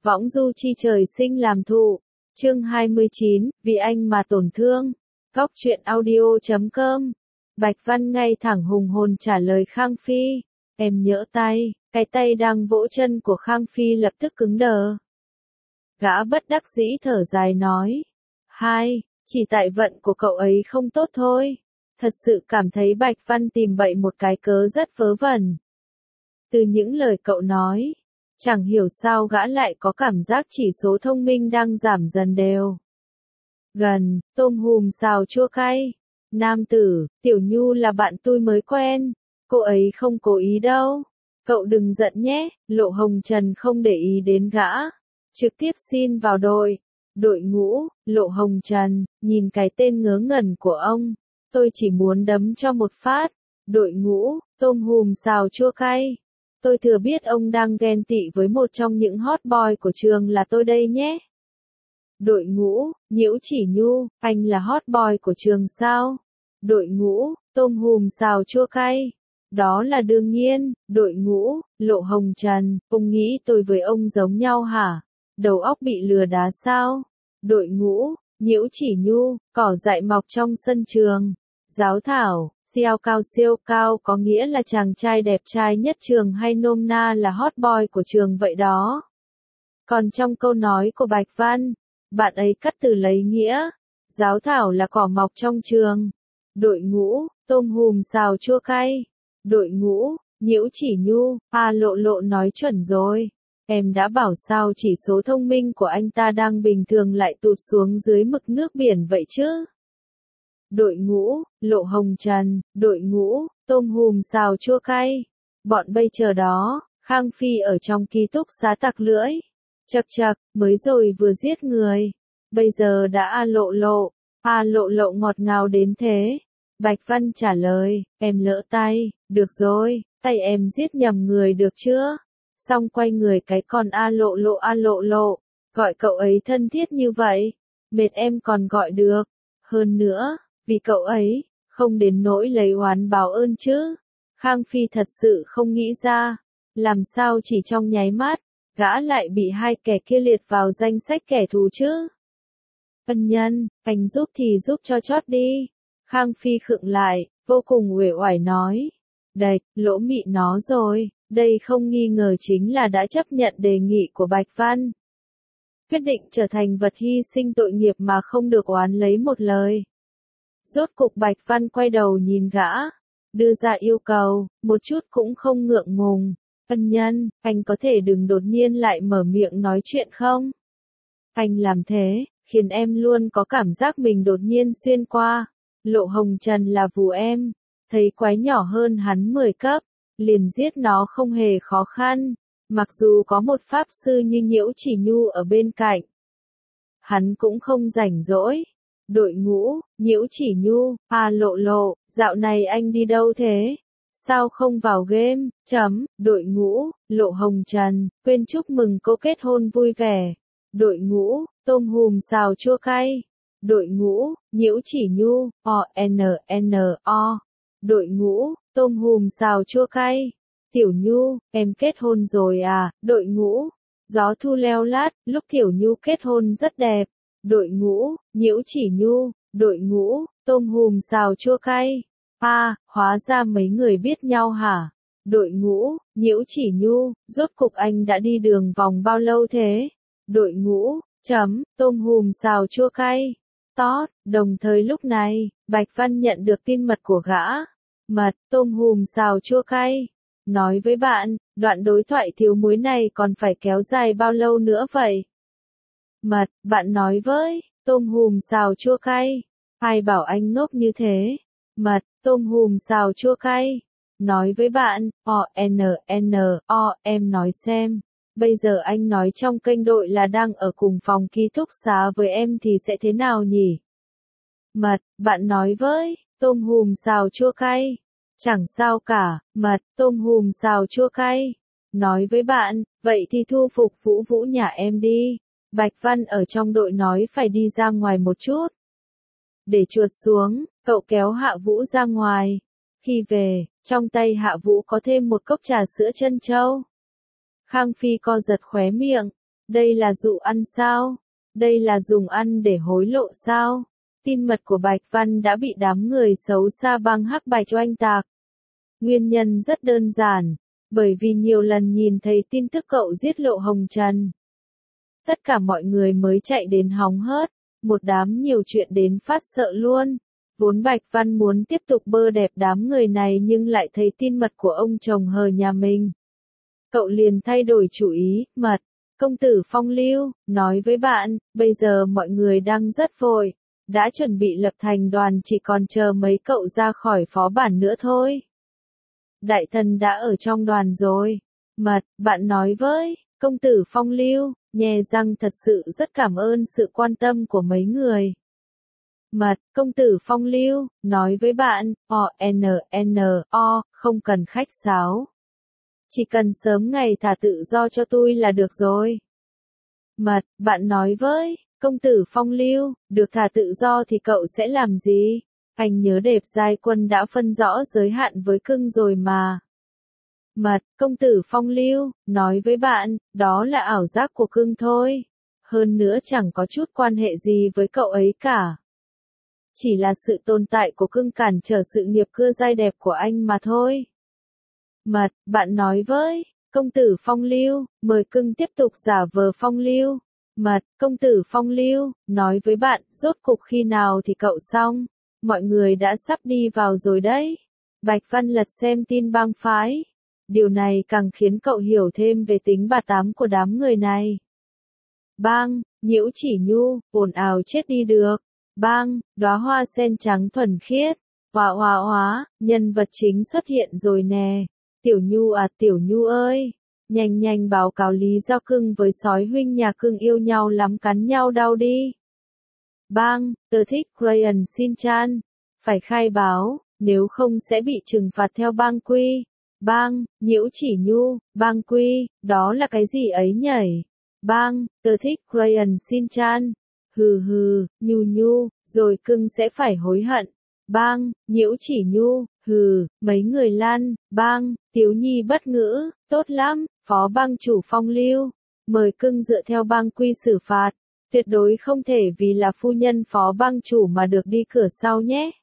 Võng du chi trời sinh làm thụ. Chương 29, vì anh mà tổn thương. Góc truyện audio.com. Bạch Văn ngay thẳng hùng hồn trả lời Khang Phi. Em nhỡ tay, cái tay đang vỗ chân của Khang Phi lập tức cứng đờ. Gã bất đắc dĩ thở dài nói. Chỉ tại vận của cậu ấy không tốt thôi. Thật sự cảm thấy Bạch Văn tìm bậy một cái cớ rất vớ vẩn. Từ những lời cậu nói, chẳng hiểu sao gã lại có cảm giác chỉ số thông minh đang giảm dần đều. Gần, tôm hùm xào chua cay. Nam tử, Tiểu Nhu là bạn tôi mới quen. Cô ấy không cố ý đâu. Cậu đừng giận nhé, Lộ Hồng Trần không để ý đến gã. Trực tiếp xin vào đội. Đội ngũ, Lộ Hồng Trần, nhìn cái tên ngớ ngẩn của ông. Tôi chỉ muốn đấm cho một phát. Đội ngũ, tôm hùm xào chua cay. Tôi thừa biết ông đang ghen tị với một trong những hot boy của trường là tôi đây nhé. Đội ngũ, Nhiễu Chỉ Nhu, anh là hot boy của trường sao? Đội ngũ, tôm hùm xào chua cay. Đó là đương nhiên. Đội ngũ, Lộ Hồng Trần, ông nghĩ tôi với ông giống nhau hả? Đầu óc bị lừa đá sao? Đội ngũ, Nhiễu Chỉ Nhu, cỏ dại mọc trong sân trường. Giáo thảo, siêu cao có nghĩa là chàng trai đẹp trai nhất trường hay nôm na là hot boy của trường vậy đó. Còn trong câu nói của Bạch Văn, bạn ấy cắt từ lấy nghĩa. Giáo thảo là cỏ mọc trong trường. Đội ngũ, tôm hùm xào chua cay. Đội ngũ, Nhiễu Chỉ Nhu, Lộ nói chuẩn rồi. Em đã bảo sao chỉ số thông minh của anh ta đang bình thường lại tụt xuống dưới mực nước biển vậy chứ? Đội ngũ, Lộ Hồng Trần, đội ngũ, tôm hùm xào chua cay. Bọn bây giờ đó, Khang Phi ở trong ký túc xá tặc lưỡi. Chậc, mới rồi vừa giết người. Bây giờ đã lộ ngọt ngào đến thế. Bạch Văn trả lời, em lỡ tay, được rồi, tay em giết nhầm người được chưa? Xong quay người cái con lộ, gọi cậu ấy thân thiết như vậy. Mệt em còn gọi được. Hơn nữa, vì cậu ấy, không đến nỗi lấy oán báo ơn chứ. Khang Phi thật sự không nghĩ ra, làm sao chỉ trong nháy mắt, gã lại bị hai kẻ kia liệt vào danh sách kẻ thù chứ. Ân nhân, anh giúp thì giúp cho chót đi. Khang Phi khựng lại, vô cùng uể oải nói. Đạch, lỗ mị nó rồi, đây không nghi ngờ chính là đã chấp nhận đề nghị của Bạch Văn. Quyết định trở thành vật hy sinh tội nghiệp mà không được oán lấy một lời. Rốt cục Bạch Văn quay đầu nhìn gã, đưa ra yêu cầu, một chút cũng không ngượng ngùng. Ân nhân, anh có thể đừng đột nhiên lại mở miệng nói chuyện không? Anh làm thế, khiến em luôn có cảm giác mình đột nhiên xuyên qua. Lộ Hồng Trần là vù em, thấy quái nhỏ hơn hắn 10 cấp, liền giết nó không hề khó khăn, mặc dù có một pháp sư như Nhiễu Chỉ Nhu ở bên cạnh. Hắn cũng không rảnh rỗi. Đội ngũ, Nhiễu Chỉ Nhu, lộ, dạo này anh đi đâu thế? Sao không vào game? Đội ngũ, Lộ Hồng Trần, quên chúc mừng cô kết hôn vui vẻ. Đội ngũ, tôm hùm xào chua cay. Đội ngũ, Nhiễu Chỉ Nhu, O. Đội ngũ, tôm hùm xào chua cay. Tiểu Nhu, em kết hôn rồi à? Đội ngũ, gió thu leo lát, lúc Tiểu Nhu kết hôn rất đẹp. Đội ngũ, Nhiễu Chỉ Nhu, đội ngũ, tôm hùm xào chua cay. Hóa ra mấy người biết nhau hả? Đội ngũ, Nhiễu Chỉ Nhu, rốt cục anh đã đi đường vòng bao lâu thế? Đội ngũ, tôm hùm xào chua cay. Đồng thời lúc này, Bạch Văn nhận được tin mật của gã. Mật, tôm hùm xào chua cay. Nói với bạn, đoạn đối thoại thiếu muối này còn phải kéo dài bao lâu nữa vậy? Mật, bạn nói với, tôm hùm xào chua cay. Ai bảo anh ngốc như thế? Mật, tôm hùm xào chua cay. Nói với bạn, em nói xem. Bây giờ anh nói trong kênh đội là đang ở cùng phòng ký túc xá với em thì sẽ thế nào nhỉ? Mật, bạn nói với, tôm hùm xào chua cay. Chẳng sao cả, mật, tôm hùm xào chua cay. Nói với bạn, vậy thì thu phục Vũ nhà em đi. Bạch Văn ở trong đội nói phải đi ra ngoài một chút. Để chuột xuống, cậu kéo Hạ Vũ ra ngoài. Khi về, trong tay Hạ Vũ có thêm một cốc trà sữa trân châu. Khang Phi co giật khóe miệng. Đây là dụ ăn sao? Đây là dùng ăn để hối lộ sao? Tin mật của Bạch Văn đã bị đám người xấu xa băng hắc bạch oanh tạc. Nguyên nhân rất đơn giản, bởi vì nhiều lần nhìn thấy tin tức cậu giết Lộ Hồng Trần. Tất cả mọi người mới chạy đến hóng hớt, một đám nhiều chuyện đến phát sợ luôn. Vốn Bạch Văn muốn tiếp tục bơ đẹp đám người này nhưng lại thấy tin mật của ông chồng hờ nhà mình. Cậu liền thay đổi chủ ý, mật. Công tử Phong Lưu, nói với bạn, bây giờ mọi người đang rất vội, đã chuẩn bị lập thành đoàn chỉ còn chờ mấy cậu ra khỏi phó bản nữa thôi. Đại thần đã ở trong đoàn rồi. Mật, bạn nói với, công tử Phong Lưu, nhè răng thật sự rất cảm ơn sự quan tâm của mấy người. Mật, công tử Phong Lưu, nói với bạn, không cần khách sáo. Chỉ cần sớm ngày thả tự do cho tôi là được rồi. Mật, bạn nói với, công tử Phong Lưu, được thả tự do thì cậu sẽ làm gì? Anh nhớ Đẹp Giai Quân đã phân rõ giới hạn với cưng rồi mà. Mật, công tử Phong Lưu, nói với bạn, đó là ảo giác của cưng thôi. Hơn nữa chẳng có chút quan hệ gì với cậu ấy cả. Chỉ là sự tồn tại của cưng cản trở sự nghiệp cưa dai đẹp của anh mà thôi. Mật, bạn nói với, công tử Phong Lưu, mời cưng tiếp tục giả vờ Phong Lưu. Mật, công tử Phong Lưu, nói với bạn, rốt cục khi nào thì cậu xong, mọi người đã sắp đi vào rồi đấy. Bạch Văn lật xem tin bang phái. Điều này càng khiến cậu hiểu thêm về tính bà tám của đám người này. Bang, Nhiễu Chỉ Nhu, ồn ào chết đi được. Bang, đóa hoa sen trắng thuần khiết. Hóa, nhân vật chính xuất hiện rồi nè. Tiểu Nhu à, Tiểu Nhu ơi, nhanh báo cáo lý do cưng với sói huynh nhà cưng yêu nhau lắm cắn nhau đau đi. Bang, tớ thích Crayon Shin-chan. Phải khai báo, nếu không sẽ bị trừng phạt theo bang quy. Bang, Nhiễu Chỉ Nhu, bang quy, đó là cái gì ấy nhảy? Bang, tớ thích Crayon Shin-chan. Hừ, Nhu, rồi cưng sẽ phải hối hận. Bang, Nhiễu Chỉ Nhu, mấy người lăn. Bang, Tiếu Nhi bất ngữ, tốt lắm, phó bang chủ Phong Lưu. Mời cưng dựa theo bang quy xử phạt. Tuyệt đối không thể vì là phu nhân phó bang chủ mà được đi cửa sau nhé.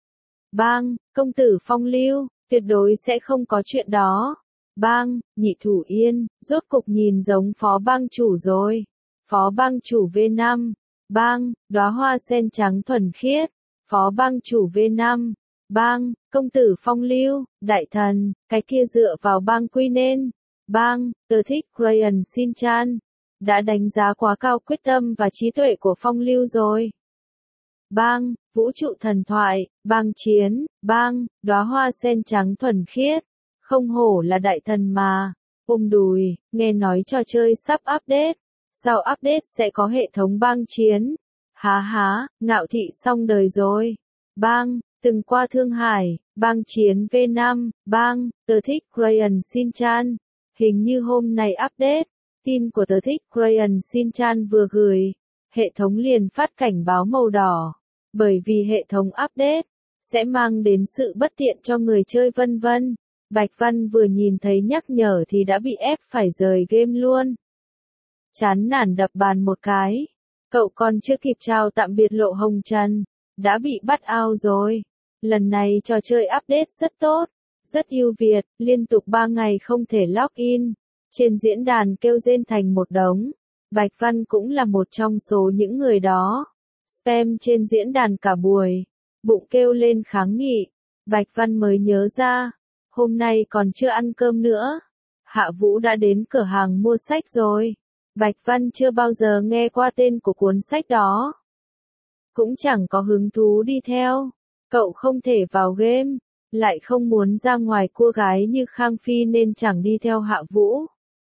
Bang, công tử Phong Lưu, tuyệt đối sẽ không có chuyện đó. Bang, Nhị Thủ Yên, rốt cục nhìn giống phó bang chủ rồi. Phó bang chủ V5. Bang, đóa hoa sen trắng thuần khiết. Phó bang chủ V5. Bang, công tử Phong Lưu, đại thần, cái kia dựa vào bang quy nên. Bang, tớ thích Crayon Shin-chan. Đã đánh giá quá cao quyết tâm và trí tuệ của Phong Lưu rồi. Bang, vũ trụ thần thoại, bang chiến, bang, đóa hoa sen trắng thuần khiết. Không hổ là đại thần mà. Ôm đùi, nghe nói trò chơi sắp update. Sau update sẽ có hệ thống bang chiến. Há, ngạo thị xong đời rồi. Bang, từng qua Thương Hải, bang chiến V5, bang, tớ thích Crayon Shin-chan. Hình như hôm nay update, tin của tớ thích Crayon Shin-chan vừa gửi, hệ thống liền phát cảnh báo màu đỏ. Bởi vì hệ thống update sẽ mang đến sự bất tiện cho người chơi vân vân. Bạch Văn vừa nhìn thấy nhắc nhở thì đã bị ép phải rời game luôn. Chán nản đập bàn một cái. Cậu còn chưa kịp chào tạm biệt Lộ Hồng Trần, đã bị bắt out rồi. Lần này trò chơi update rất tốt, rất ưu việt, liên tục 3 ngày không thể login. Trên diễn đàn kêu rên thành một đống. Bạch Văn cũng là một trong số những người đó. Spam trên diễn đàn cả buổi. Bụng kêu lên kháng nghị. Bạch Văn mới nhớ ra. Hôm nay còn chưa ăn cơm nữa. Hạ Vũ đã đến cửa hàng mua sách rồi. Bạch Văn chưa bao giờ nghe qua tên của cuốn sách đó. Cũng chẳng có hứng thú đi theo. Cậu không thể vào game. Lại không muốn ra ngoài cua gái như Khang Phi nên chẳng đi theo Hạ Vũ.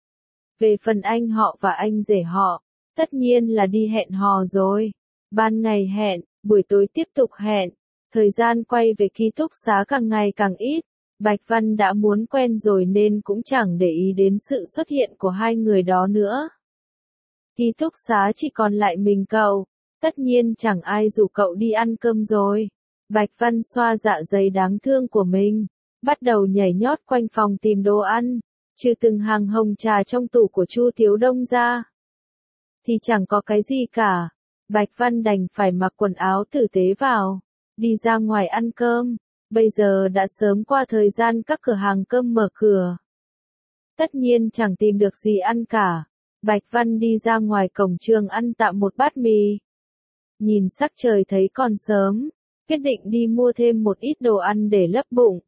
Về phần anh họ và anh rể họ, tất nhiên là đi hẹn hò rồi. Ban ngày hẹn, buổi tối tiếp tục hẹn. Thời gian quay về ký túc xá càng ngày càng ít. Bạch Văn đã muốn quen rồi nên cũng chẳng để ý đến sự xuất hiện của hai người đó nữa. Ký túc xá chỉ còn lại mình cậu. Tất nhiên chẳng ai rủ cậu đi ăn cơm rồi. Bạch Văn xoa dạ dày đáng thương của mình. Bắt đầu nhảy nhót quanh phòng tìm đồ ăn. Trừ từng hàng hồng trà trong tủ của Chu Thiếu Đông ra. thì chẳng có cái gì cả. Bạch Văn đành phải mặc quần áo tử tế vào, đi ra ngoài ăn cơm. Bây giờ đã sớm qua thời gian các cửa hàng cơm mở cửa. Tất nhiên chẳng tìm được gì ăn cả. Bạch Văn đi ra ngoài cổng trường ăn tạm một bát mì. Nhìn sắc trời thấy còn sớm, quyết định đi mua thêm một ít đồ ăn để lấp bụng.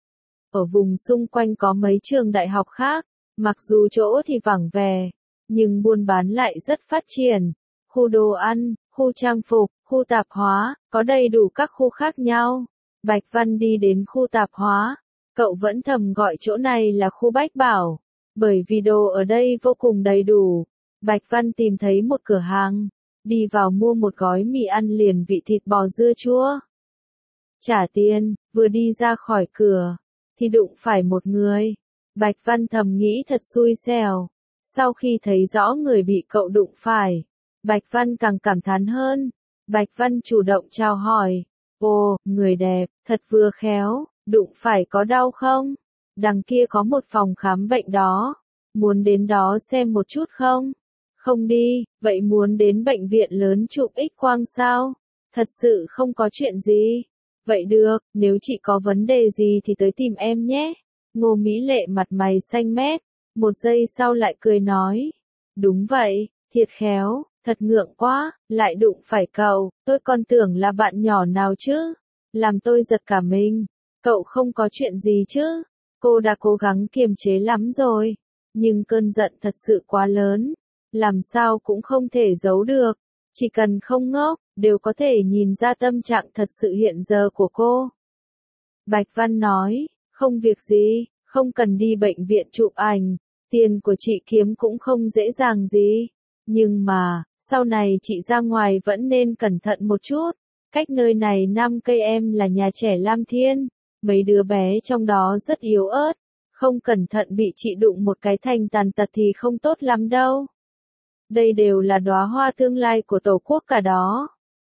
Ở vùng xung quanh có mấy trường đại học khác, mặc dù chỗ thì vắng vẻ, nhưng buôn bán lại rất phát triển. Khu đồ ăn, khu trang phục, khu tạp hóa, có đầy đủ các khu khác nhau. Bạch Văn đi đến khu tạp hóa, cậu vẫn thầm gọi chỗ này là khu Bách Bảo, bởi vì đồ ở đây vô cùng đầy đủ. Bạch Văn tìm thấy một cửa hàng, đi vào mua một gói mì ăn liền vị thịt bò dưa chua. Trả tiền, vừa đi ra khỏi cửa, thì đụng phải một người. Bạch Văn thầm nghĩ thật xui xẻo. Sau khi thấy rõ người bị cậu đụng phải, Bạch Văn càng cảm thán hơn. Bạch Văn chủ động chào hỏi. Ồ, người đẹp, thật vừa khéo, đụng phải có đau không? Đằng kia có một phòng khám bệnh đó. Muốn đến đó xem một chút không? Không đi, vậy muốn đến bệnh viện lớn chụp X-quang sao? Thật sự không có chuyện gì. Vậy được, nếu chị có vấn đề gì thì tới tìm em nhé. Ngô Mỹ Lệ mặt mày xanh mét, một giây sau lại cười nói. Đúng vậy, thiệt khéo, thật ngượng quá, lại đụng phải cậu, tôi còn tưởng là bạn nhỏ nào chứ. Làm tôi giật cả mình, cậu không có chuyện gì chứ. Cô đã cố gắng kiềm chế lắm rồi, nhưng cơn giận thật sự quá lớn, làm sao cũng không thể giấu được. Chỉ cần không ngốc, đều có thể nhìn ra tâm trạng thật sự hiện giờ của cô. Bạch Văn nói, không việc gì, không cần đi bệnh viện chụp ảnh, tiền của chị kiếm cũng không dễ dàng gì. Nhưng mà, sau này chị ra ngoài vẫn nên cẩn thận một chút. Cách nơi này 5 cây em là nhà trẻ Lam Thiên, mấy đứa bé trong đó rất yếu ớt, không cẩn thận bị chị đụng một cái thành tàn tật thì không tốt lắm đâu. Đây đều là đóa hoa tương lai của Tổ quốc cả đó.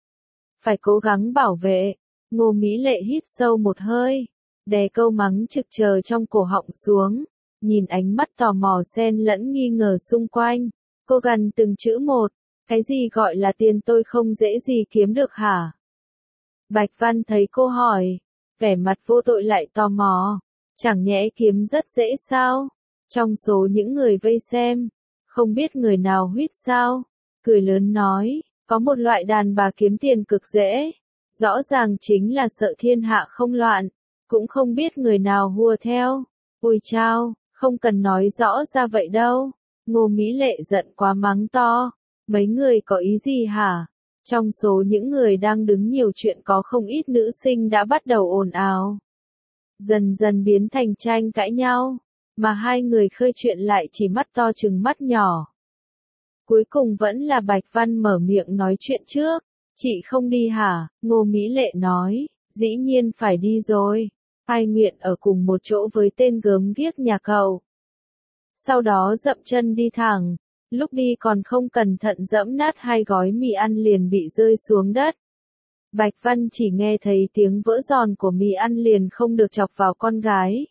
Phải cố gắng bảo vệ. Ngô Mỹ Lệ hít sâu một hơi, đè câu mắng trực chờ trong cổ họng xuống, nhìn ánh mắt tò mò xen lẫn nghi ngờ xung quanh. Cô gằn từng chữ một, cái gì gọi là tiền tôi không dễ gì kiếm được hả? Bạch Văn thấy cô hỏi, vẻ mặt vô tội lại tò mò, chẳng nhẽ kiếm rất dễ sao? Trong số những người vây xem, không biết người nào huýt sao? Cười lớn nói, có một loại đàn bà kiếm tiền cực dễ, rõ ràng chính là sợ thiên hạ không loạn, cũng không biết người nào hùa theo. Ôi chao, không cần nói rõ ra vậy đâu. Ngô Mỹ Lệ giận quá mắng to, mấy người có ý gì hả? Trong số những người đang đứng nhiều chuyện có không ít nữ sinh đã bắt đầu ồn ào. Dần dần biến thành tranh cãi nhau, mà hai người khơi chuyện lại chỉ mắt to chừng mắt nhỏ. Cuối cùng vẫn là Bạch Văn mở miệng nói chuyện trước. Chị không đi hả? Ngô Mỹ Lệ nói, dĩ nhiên phải đi rồi. Ai nguyện ở cùng một chỗ với tên gớm ghiếc nhà cậu. Sau đó dậm chân đi thẳng, lúc đi còn không cẩn thận dẫm nát hai gói mì ăn liền bị rơi xuống đất. Bạch Văn chỉ nghe thấy tiếng vỡ giòn của mì ăn liền không được chọc vào con gái.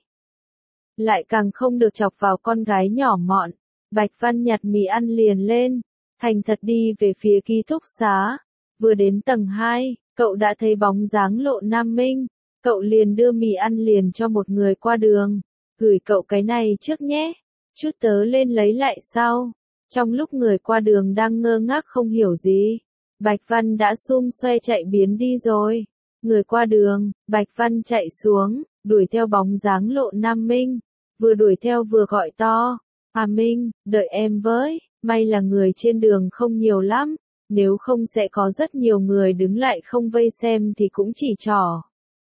Lại càng không được chọc vào con gái nhỏ mọn. Bạch Văn nhặt mì ăn liền lên, thành thật đi về phía ký túc xá. Vừa đến tầng 2, cậu đã thấy bóng dáng Lộ Nam Minh. Cậu liền đưa mì ăn liền cho một người qua đường. Gửi cậu cái này trước nhé. Chút tớ lên lấy lại sau. Trong lúc người qua đường đang ngơ ngác không hiểu gì, Bạch Văn đã xum xoe chạy biến đi rồi. Người qua đường, Bạch Văn chạy xuống, đuổi theo bóng dáng Lộ Nam Minh. Vừa đuổi theo vừa gọi to. À Minh, đợi em với, may là người trên đường không nhiều lắm, nếu không sẽ có rất nhiều người đứng lại không vây xem thì cũng chỉ trỏ.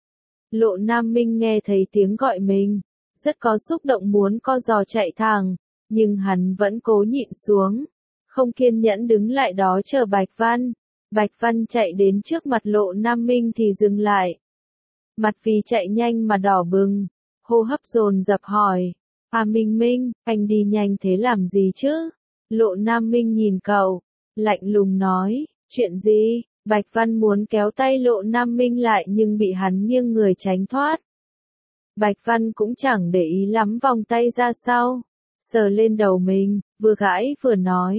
Lộ Nam Minh nghe thấy tiếng gọi mình, rất có xúc động muốn co giò chạy thẳng, nhưng hắn vẫn cố nhịn xuống, không kiên nhẫn đứng lại đó chờ Bạch Văn. Bạch Văn chạy đến trước mặt Lộ Nam Minh thì dừng lại. Mặt vì chạy nhanh mà đỏ bừng, hô hấp dồn dập hỏi. À Minh Minh, anh đi nhanh thế làm gì chứ? Lộ Nam Minh nhìn cậu, lạnh lùng nói, chuyện gì? Bạch Văn muốn kéo tay Lộ Nam Minh lại nhưng bị hắn nghiêng người tránh thoát. Bạch Văn cũng chẳng để ý lắm vòng tay ra sau, sờ lên đầu mình, vừa gãi vừa nói,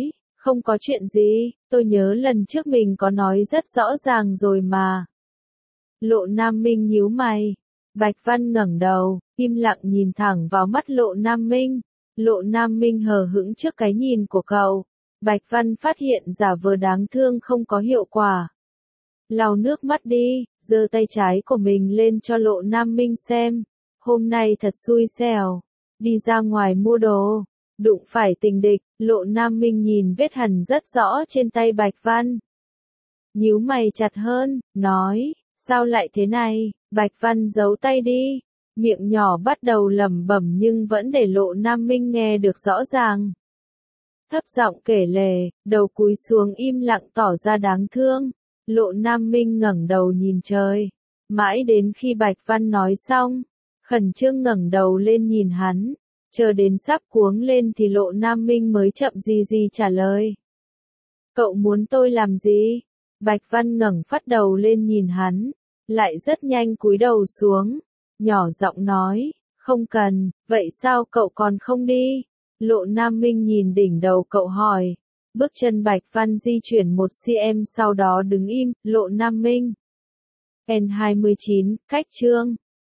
Không có chuyện gì, tôi nhớ lần trước mình có nói rất rõ ràng rồi mà. Lộ Nam Minh nhíu mày. Bạch Văn ngẩng đầu, im lặng nhìn thẳng vào mắt Lộ Nam Minh. Lộ Nam Minh hờ hững trước cái nhìn của cậu. Bạch Văn phát hiện giả vờ đáng thương không có hiệu quả. Lau nước mắt đi, giơ tay trái của mình lên cho Lộ Nam Minh xem. Hôm nay thật xui xẻo. Đi ra ngoài mua đồ. Đụng phải tình địch, Lộ Nam Minh nhìn vết hằn rất rõ trên tay Bạch Văn. Nhíu mày chặt hơn, nói, sao lại thế này? Bạch Văn giấu tay đi. Miệng nhỏ bắt đầu lẩm bẩm nhưng vẫn để Lộ Nam Minh nghe được rõ ràng. Thấp giọng kể lể, đầu cúi xuống im lặng tỏ ra đáng thương. Lộ Nam Minh ngẩng đầu nhìn trời. Mãi đến khi Bạch Văn nói xong, khẩn trương ngẩng đầu lên nhìn hắn. Chờ đến sắp cuống lên thì Lộ Nam Minh mới chậm gì trả lời. Cậu muốn tôi làm gì? Bạch Văn ngẩng phát đầu lên nhìn hắn, lại rất nhanh cúi đầu xuống, nhỏ giọng nói, không cần, vậy sao cậu còn không đi? Lộ Nam Minh nhìn đỉnh đầu cậu hỏi. Bước chân Bạch Văn di chuyển 1 cm sau đó đứng im. Lộ Nam Minh. N29, cách chương.